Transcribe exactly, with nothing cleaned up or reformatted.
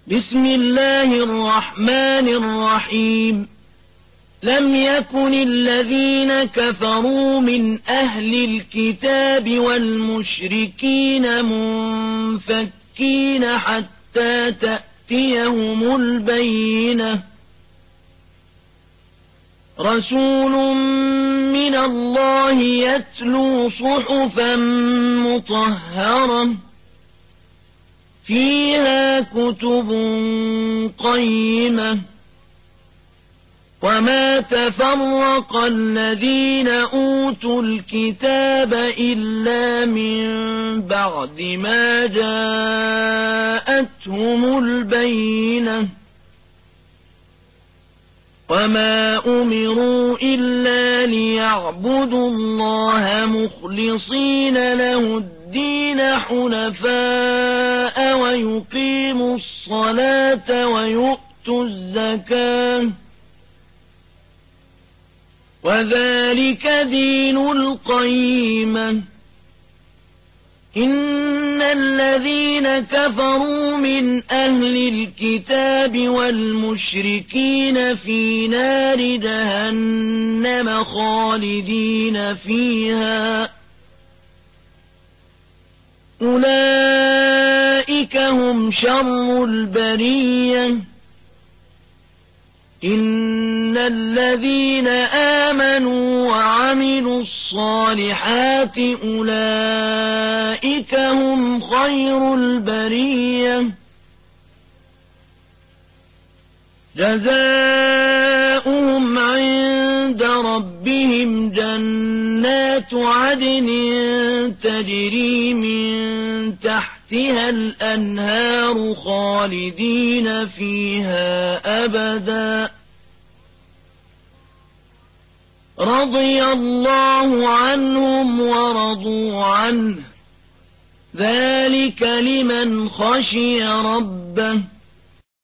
بسم الله الرحمن الرحيم لم يكن الذين كفروا من أهل الكتاب والمشركين منفكين حتى تأتيهم البينة رسول من الله يتلو صحفا مطهرة فيها كتب قيمة وما تفرق الذين أوتوا الكتاب إلا من بعد ما جاءتهم البينة وما أمروا إلا ليعبدوا الله مخلصين له الدين حنفاء ويقيموا الصلاة ويؤتوا الزكاة وذلك دين القيمة إن الذين كفروا من أهل الكتاب والمشركين في نار جهنم خالدين فيها أولئك هم شر البرية إن الذين آمنوا وعملوا الصالحات أولئك هم خير البرية جزاؤهم عند ربهم جنات عدن تجري من تحتها الأنهار خالدين فيها أبدا رضي الله عنهم ورضوا عنه ذلك لمن خشي ربه